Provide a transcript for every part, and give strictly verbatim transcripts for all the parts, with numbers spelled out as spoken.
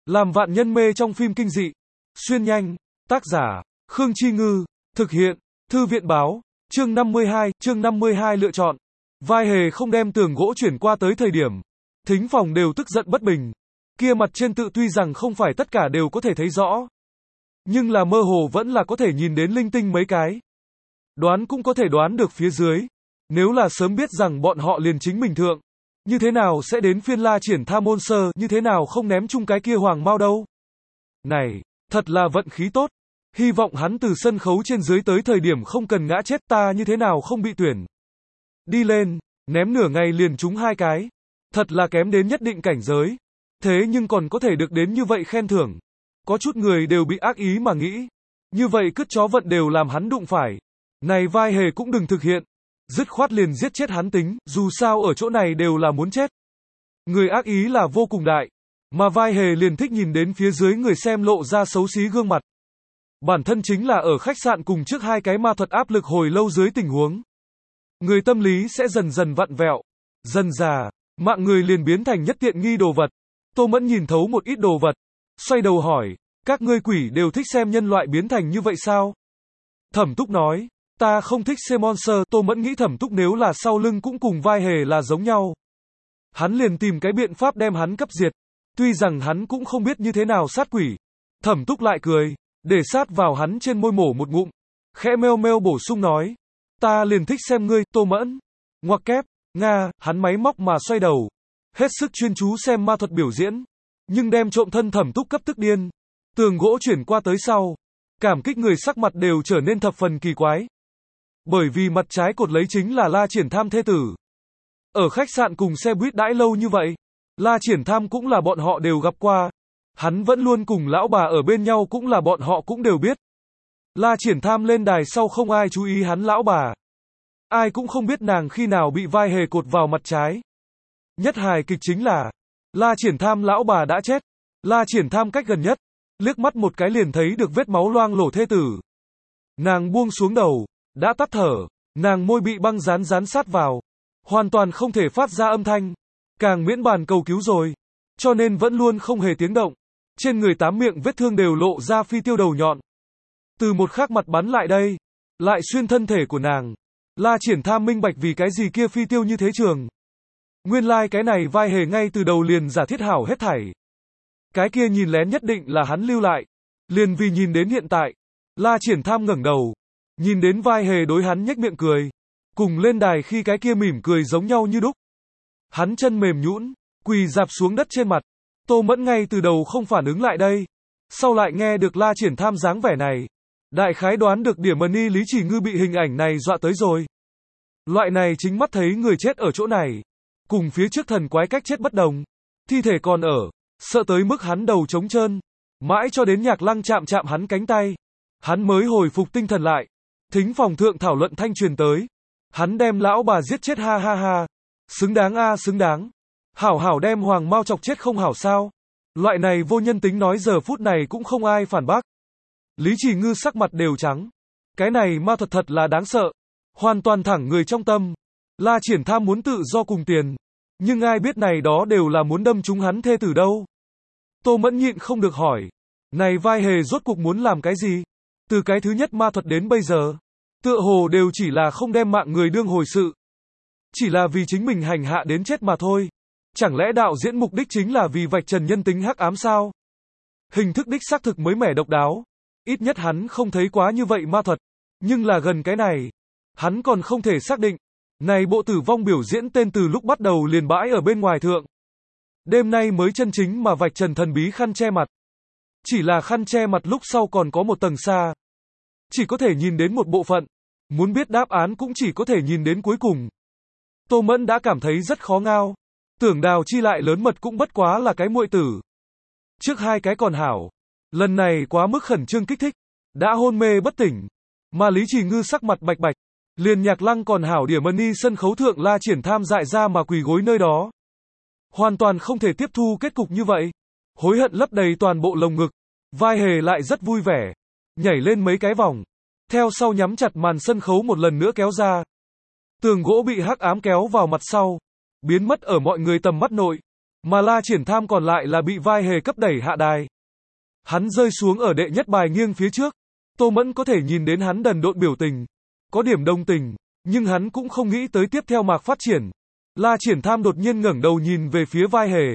Làm vạn nhân mê trong phim kinh dị. Xuyên nhanh. Tác giả, Khương Chi Ngư. Thực hiện, Thư viện báo. Chương năm mươi hai, chương năm mươi hai lựa chọn. Vai hề không đem tường gỗ chuyển qua tới thời điểm. Thính phòng đều tức giận bất bình. Kia mặt trên tự tuy rằng không phải tất cả đều có thể thấy rõ. Nhưng là mơ hồ vẫn là có thể nhìn đến linh tinh mấy cái. Đoán cũng có thể đoán được phía dưới. Nếu là sớm biết rằng bọn họ liền chính mình thượng. Như thế nào sẽ đến phiên La Triển Tham môn sơ, như thế nào không ném chung cái kia hoàng mao đâu. Này, thật là vận khí tốt. Hy vọng hắn từ sân khấu trên dưới tới thời điểm không cần ngã chết, ta như thế nào không bị tuyển. Đi lên, ném nửa ngày liền trúng hai cái. Thật là kém đến nhất định cảnh giới. Thế nhưng còn có thể được đến như vậy khen thưởng. Có chút người đều bị ác ý mà nghĩ. Như vậy cứt chó vận đều làm hắn đụng phải. Này vai hề cũng đừng thực hiện. Dứt khoát liền giết chết hắn tính, dù sao ở chỗ này đều là muốn chết. Người ác ý là vô cùng đại. Mà vai hề liền thích nhìn đến phía dưới người xem lộ ra xấu xí gương mặt. Bản thân chính là ở khách sạn cùng trước hai cái ma thuật áp lực hồi lâu dưới tình huống. Người tâm lý sẽ dần dần vặn vẹo. Dần già, mạng người liền biến thành nhất tiện nghi đồ vật. Tô Mẫn nhìn thấu một ít đồ vật. Xoay đầu hỏi, các ngươi quỷ đều thích xem nhân loại biến thành như vậy sao? Thẩm Túc nói, ta không thích xem monster. Tô Mẫn nghĩ Thẩm Túc nếu là sau lưng cũng cùng vai hề là giống nhau. Hắn liền tìm cái biện pháp đem hắn cấp diệt. Tuy rằng hắn cũng không biết như thế nào sát quỷ. Thẩm Túc lại cười, để sát vào hắn trên môi mổ một ngụm. Khẽ meo meo bổ sung nói, ta liền thích xem ngươi, Tô Mẫn. Ngoặc kép, Nga, hắn máy móc mà xoay đầu. Hết sức chuyên chú xem ma thuật biểu diễn. Nhưng đem trộm thân Thẩm Túc cấp tức điên. Tường gỗ chuyển qua tới sau. Cảm kích người sắc mặt đều trở nên thập phần kỳ quái. Bởi vì mặt trái cột lấy chính là La Triển Tham thê tử. Ở khách sạn cùng xe buýt đãi lâu như vậy. La Triển Tham cũng là bọn họ đều gặp qua. Hắn vẫn luôn cùng lão bà ở bên nhau cũng là bọn họ cũng đều biết. La Triển Tham lên đài sau không ai chú ý hắn lão bà. Ai cũng không biết nàng khi nào bị vai hề cột vào mặt trái. Nhất hài kịch chính là La Triển Tham lão bà đã chết. La Triển Tham cách gần nhất, liếc mắt một cái liền thấy được vết máu loang lổ thê tử. Nàng buông xuống đầu, đã tắt thở, nàng môi bị băng dán dán sát vào, hoàn toàn không thể phát ra âm thanh, càng miễn bàn cầu cứu rồi, cho nên vẫn luôn không hề tiếng động. Trên người tám miệng vết thương đều lộ ra phi tiêu đầu nhọn. Từ một khắc mặt bắn lại đây, lại xuyên thân thể của nàng. La Triển Tham minh bạch vì cái gì kia phi tiêu như thế trường. Nguyên lai like cái này vai hề ngay từ đầu liền giả thiết hảo hết thảy. Cái kia nhìn lén nhất định là hắn lưu lại. Liền vì nhìn đến hiện tại, La Triển Tham ngẩng đầu, nhìn đến vai hề đối hắn nhếch miệng cười, cùng lên đài khi cái kia mỉm cười giống nhau như đúc. Hắn chân mềm nhũn, quỳ dạp xuống đất trên mặt. Tô Mẫn ngay từ đầu không phản ứng lại đây, sau lại nghe được La Triển Tham dáng vẻ này, đại khái đoán được điểm mani Lý Chỉ Ngư bị hình ảnh này dọa tới rồi. Loại này chính mắt thấy người chết ở chỗ này, cùng phía trước thần quái cách chết bất đồng, thi thể còn ở, sợ tới mức hắn đầu trống trơn, mãi cho đến Nhạc Lăng chạm chạm hắn cánh tay, hắn mới hồi phục tinh thần lại. Thính phòng thượng thảo luận thanh truyền tới, hắn đem lão bà giết chết, ha ha ha, xứng đáng a xứng đáng, hảo hảo đem hoàng mao chọc chết không hảo sao? Loại này vô nhân tính nói giờ phút này cũng không ai phản bác. Lý Chỉ Ngư sắc mặt đều trắng, cái này ma thuật thật là đáng sợ, hoàn toàn thẳng người trong tâm. La Triển Tham muốn tự do cùng tiền, nhưng ai biết này đó đều là muốn đâm trúng hắn thê tử đâu. Tô Mẫn nhịn không được hỏi, này vai hề rốt cuộc muốn làm cái gì? Từ cái thứ nhất ma thuật đến bây giờ, tựa hồ đều chỉ là không đem mạng người đương hồi sự. Chỉ là vì chính mình hành hạ đến chết mà thôi. Chẳng lẽ đạo diễn mục đích chính là vì vạch trần nhân tính hắc ám sao? Hình thức đích xác thực mới mẻ độc đáo. Ít nhất hắn không thấy quá như vậy ma thuật. Nhưng là gần cái này, hắn còn không thể xác định. Này bộ tử vong biểu diễn tên từ lúc bắt đầu liền bãi ở bên ngoài thượng. Đêm nay mới chân chính mà vạch trần thần bí khăn che mặt. Chỉ là khăn che mặt lúc sau còn có một tầng xa. Chỉ có thể nhìn đến một bộ phận. Muốn biết đáp án cũng chỉ có thể nhìn đến cuối cùng. Tô Mẫn đã cảm thấy rất khó ngao. Tưởng Đào Chi lại lớn mật cũng bất quá là cái muội tử. Trước hai cái còn hảo. Lần này quá mức khẩn trương kích thích. Đã hôn mê bất tỉnh. Mà Lý Chỉ Ngư sắc mặt bạch bạch. Liền Nhạc Lăng còn hảo điểm mani sân khấu thượng La Triển Tham dại ra mà quỳ gối nơi đó. Hoàn toàn không thể tiếp thu kết cục như vậy. Hối hận lấp đầy toàn bộ lồng ngực. Vai hề lại rất vui vẻ. Nhảy lên mấy cái vòng. Theo sau nhắm chặt màn sân khấu một lần nữa kéo ra. Tường gỗ bị hắc ám kéo vào mặt sau. Biến mất ở mọi người tầm mắt nội. Mà La Triển Tham còn lại là bị vai hề cấp đẩy hạ đài. Hắn rơi xuống ở đệ nhất bài nghiêng phía trước. Tô Mẫn có thể nhìn đến hắn đần độn biểu tình, có điểm đồng tình, nhưng hắn cũng không nghĩ tới tiếp theo mạc phát triển. La Triển Tham đột nhiên ngẩng đầu nhìn về phía vai hề.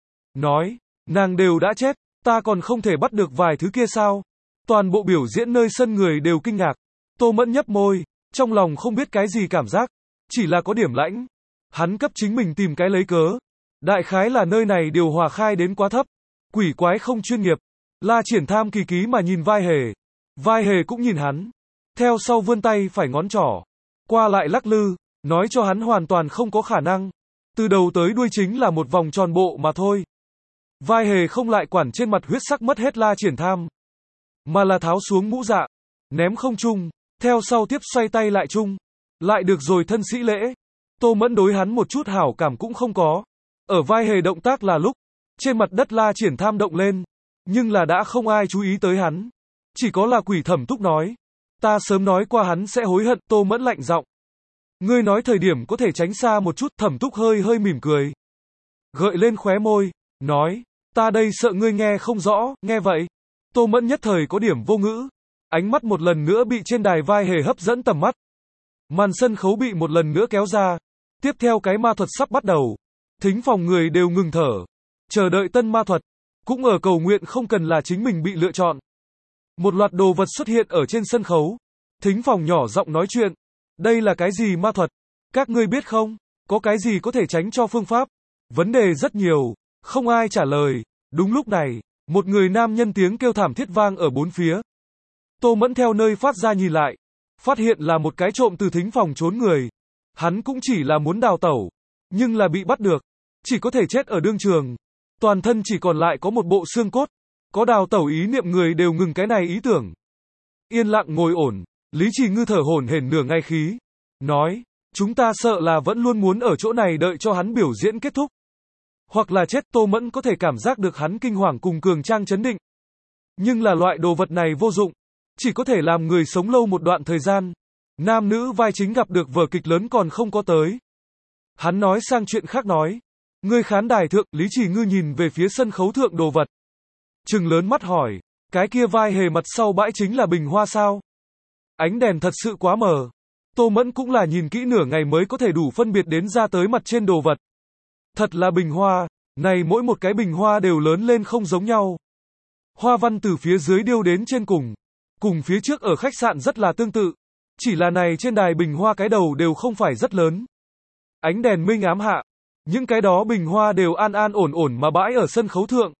Nói, nàng đều đã chết, ta còn không thể bắt được vài thứ kia sao? Toàn bộ biểu diễn nơi sân người đều kinh ngạc. Tô Mẫn nhấp môi, trong lòng không biết cái gì cảm giác, chỉ là có điểm lãnh. Hắn cấp chính mình tìm cái lấy cớ. Đại khái là nơi này điều hòa khai đến quá thấp, quỷ quái không chuyên nghiệp. La Triển Tham kỳ ký mà nhìn vai hề. Vai hề cũng nhìn hắn. Theo sau vươn tay phải ngón trỏ, qua lại lắc lư, nói cho hắn hoàn toàn không có khả năng. Từ đầu tới đuôi chính là một vòng tròn bộ mà thôi. Vai hề không lại quản trên mặt huyết sắc mất hết La Triển Tham, mà là tháo xuống mũ dạ, ném không trung, theo sau tiếp xoay tay lại chung. Lại được rồi thân sĩ lễ. Tô Mẫn đối hắn một chút hảo cảm cũng không có. Ở vai hề động tác là lúc, trên mặt đất La Triển Tham động lên, nhưng là đã không ai chú ý tới hắn. Chỉ có là Quỷ Thẩm Túc nói. Ta sớm nói qua hắn sẽ hối hận. Tô Mẫn lạnh giọng. Ngươi nói thời điểm có thể tránh xa một chút. Thẩm Túc hơi hơi mỉm cười, gợi lên khóe môi, nói, ta đây sợ ngươi nghe không rõ. Nghe vậy, Tô Mẫn nhất thời có điểm vô ngữ. Ánh mắt một lần nữa bị trên đài vai hề hấp dẫn tầm mắt. Màn sân khấu bị một lần nữa kéo ra. Tiếp theo cái ma thuật sắp bắt đầu. Thính phòng người đều ngừng thở, chờ đợi tân ma thuật, cũng ở cầu nguyện không cần là chính mình bị lựa chọn. Một loạt đồ vật xuất hiện ở trên sân khấu. Thính phòng nhỏ giọng nói chuyện. Đây là cái gì ma thuật? Các ngươi biết không? Có cái gì có thể tránh cho phương pháp? Vấn đề rất nhiều, không ai trả lời. Đúng lúc này, một người nam nhân tiếng kêu thảm thiết vang ở bốn phía. Tô Mẫn theo nơi phát ra nhìn lại, phát hiện là một cái trộm từ thính phòng trốn người. Hắn cũng chỉ là muốn đào tẩu, nhưng là bị bắt được, chỉ có thể chết ở đương trường. Toàn thân chỉ còn lại có một bộ xương cốt. Có đào tẩu ý niệm người đều ngừng cái này ý tưởng. Yên lặng ngồi ổn, Lý Trì Ngư thở hổn hển nửa ngày khí, nói, chúng ta sợ là vẫn luôn muốn ở chỗ này đợi cho hắn biểu diễn kết thúc. Hoặc là chết. Tô Mẫn có thể cảm giác được hắn kinh hoàng cùng cường trang chấn định. Nhưng là loại đồ vật này vô dụng, chỉ có thể làm người sống lâu một đoạn thời gian. Nam nữ vai chính gặp được vở kịch lớn còn không có tới. Hắn nói sang chuyện khác nói, ngươi khán đài thượng. Lý Trì Ngư nhìn về phía sân khấu thượng đồ vật, trừng lớn mắt hỏi, cái kia vai hề mặt sau bãi chính là bình hoa sao? Ánh đèn thật sự quá mờ. Tô Mẫn cũng là nhìn kỹ nửa ngày mới có thể đủ phân biệt đến ra tới mặt trên đồ vật. Thật là bình hoa, này mỗi một cái bình hoa đều lớn lên không giống nhau. Hoa văn từ phía dưới điêu đến trên cùng, cùng phía trước ở khách sạn rất là tương tự. Chỉ là này trên đài bình hoa cái đầu đều không phải rất lớn. Ánh đèn minh ám hạ, những cái đó bình hoa đều an an ổn ổn mà bãi ở sân khấu thượng.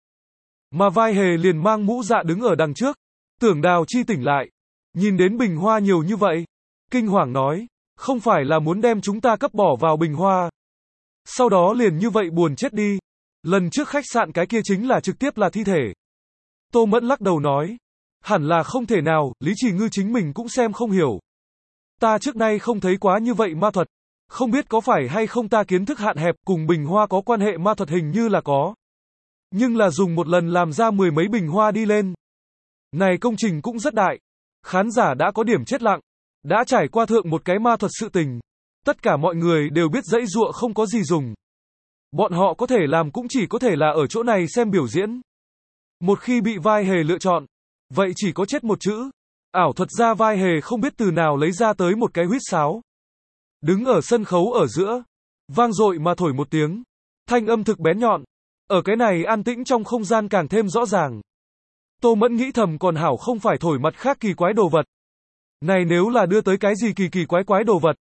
Mà vai hề liền mang mũ dạ đứng ở đằng trước. Tưởng Đào Chi tỉnh lại, nhìn đến bình hoa nhiều như vậy, kinh hoàng nói, không phải là muốn đem chúng ta cấp bỏ vào bình hoa, sau đó liền như vậy buồn chết đi. Lần trước khách sạn cái kia chính là trực tiếp là thi thể. Tô Mẫn lắc đầu nói, hẳn là không thể nào. Lý Trì Ngư chính mình cũng xem không hiểu. Ta trước nay không thấy quá như vậy ma thuật, không biết có phải hay không ta kiến thức hạn hẹp. Cùng bình hoa có quan hệ ma thuật hình như là có, nhưng là dùng một lần làm ra mười mấy bình hoa đi lên. Này công trình cũng rất đại. Khán giả đã có điểm chết lặng, đã trải qua thượng một cái ma thuật sự tình. Tất cả mọi người đều biết dãy dụa không có gì dùng. Bọn họ có thể làm cũng chỉ có thể là ở chỗ này xem biểu diễn. Một khi bị vai hề lựa chọn, vậy chỉ có chết một chữ. Ảo thuật ra vai hề không biết từ nào lấy ra tới một cái huýt sáo. Đứng ở sân khấu ở giữa, vang dội mà thổi một tiếng. Thanh âm thực bén nhọn. Ở cái này an tĩnh trong không gian càng thêm rõ ràng. Tô Mẫn nghĩ thầm còn hảo không phải thổi mặt khác kỳ quái đồ vật. Này nếu là đưa tới cái gì kỳ kỳ quái quái đồ vật,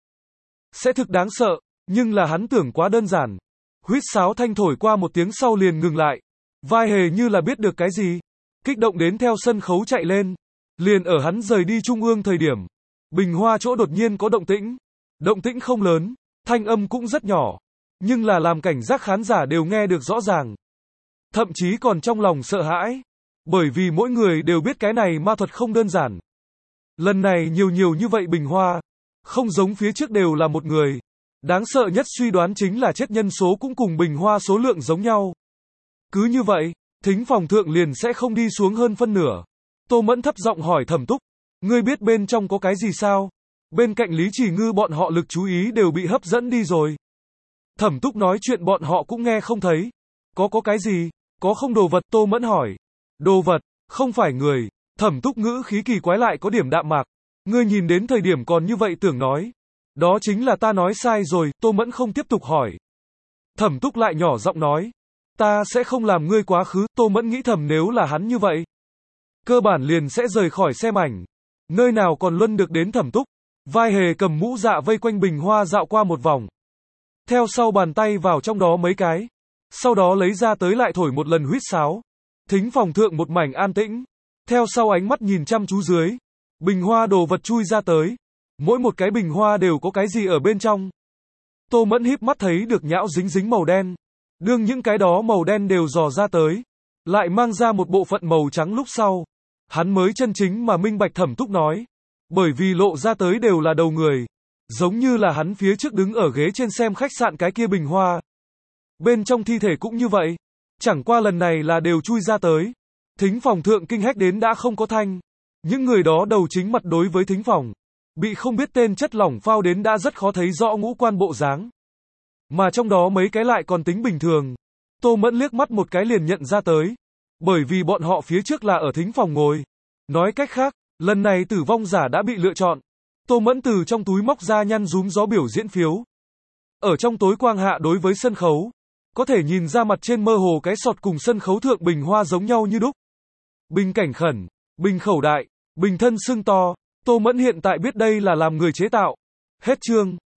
sẽ thực đáng sợ. Nhưng là hắn tưởng quá đơn giản. Huýt sáo thanh thổi qua một tiếng sau liền ngừng lại. Vai hề như là biết được cái gì, kích động đến theo sân khấu chạy lên. Liền ở hắn rời đi trung ương thời điểm, bình hoa chỗ đột nhiên có động tĩnh. Động tĩnh không lớn, thanh âm cũng rất nhỏ, nhưng là làm cảnh giác khán giả đều nghe được rõ ràng. Thậm chí còn trong lòng sợ hãi, bởi vì mỗi người đều biết cái này ma thuật không đơn giản. Lần này nhiều nhiều như vậy bình hoa, không giống phía trước đều là một người. Đáng sợ nhất suy đoán chính là chết nhân số cũng cùng bình hoa số lượng giống nhau. Cứ như vậy, thính phòng thượng liền sẽ không đi xuống hơn phân nửa. Tô Mẫn thấp giọng hỏi Thẩm Túc, ngươi biết bên trong có cái gì sao? Bên cạnh Lý Trì Ngư bọn họ lực chú ý đều bị hấp dẫn đi rồi. Thẩm Túc nói chuyện bọn họ cũng nghe không thấy. Có có cái gì? Có không đồ vật, Tô Mẫn hỏi. Đồ vật, không phải người. Thẩm Túc ngữ khí kỳ quái lại có điểm đạm mạc. Ngươi nhìn đến thời điểm còn như vậy tưởng nói. Đó chính là ta nói sai rồi, Tô Mẫn không tiếp tục hỏi. Thẩm Túc lại nhỏ giọng nói. Ta sẽ không làm ngươi quá khứ, Tô Mẫn nghĩ thầm nếu là hắn như vậy. Cơ bản liền sẽ rời khỏi xem ảnh. Nơi nào còn luân được đến Thẩm Túc. Vai hề cầm mũ dạ vây quanh bình hoa dạo qua một vòng. Theo sau bàn tay vào trong đó mấy cái. Sau đó lấy ra tới lại thổi một lần huýt sáo. Thính phòng thượng một mảnh an tĩnh. Theo sau ánh mắt nhìn chăm chú dưới. Bình hoa đồ vật chui ra tới. Mỗi một cái bình hoa đều có cái gì ở bên trong. Tô Mẫn híp mắt thấy được nhão dính dính màu đen. Đương những cái đó màu đen đều dò ra tới. Lại mang ra một bộ phận màu trắng lúc sau. Hắn mới chân chính mà minh bạch Thẩm Túc nói. Bởi vì lộ ra tới đều là đầu người. Giống như là hắn phía trước đứng ở ghế trên xem khách sạn cái kia bình hoa. Bên trong thi thể cũng như vậy. Chẳng qua lần này là đều chui ra tới. Thính phòng thượng kinh hách đến đã không có thanh. Những người đó đầu chính mặt đối với thính phòng. Bị không biết tên chất lỏng phao đến đã rất khó thấy rõ ngũ quan bộ dáng. Mà trong đó mấy cái lại còn tính bình thường. Tô Mẫn liếc mắt một cái liền nhận ra tới. Bởi vì bọn họ phía trước là ở thính phòng ngồi. Nói cách khác, lần này tử vong giả đã bị lựa chọn. Tô Mẫn từ trong túi móc ra nhăn rúm gió biểu diễn phiếu. Ở trong tối quang hạ đối với sân khấu. Có thể nhìn ra mặt trên mơ hồ cái sọt cùng sân khấu thượng bình hoa giống nhau như đúc. Bình cảnh khẩn, bình khẩu đại, bình thân xương to. Tô Mẫn hiện tại biết đây là làm người chế tạo. Hết chương.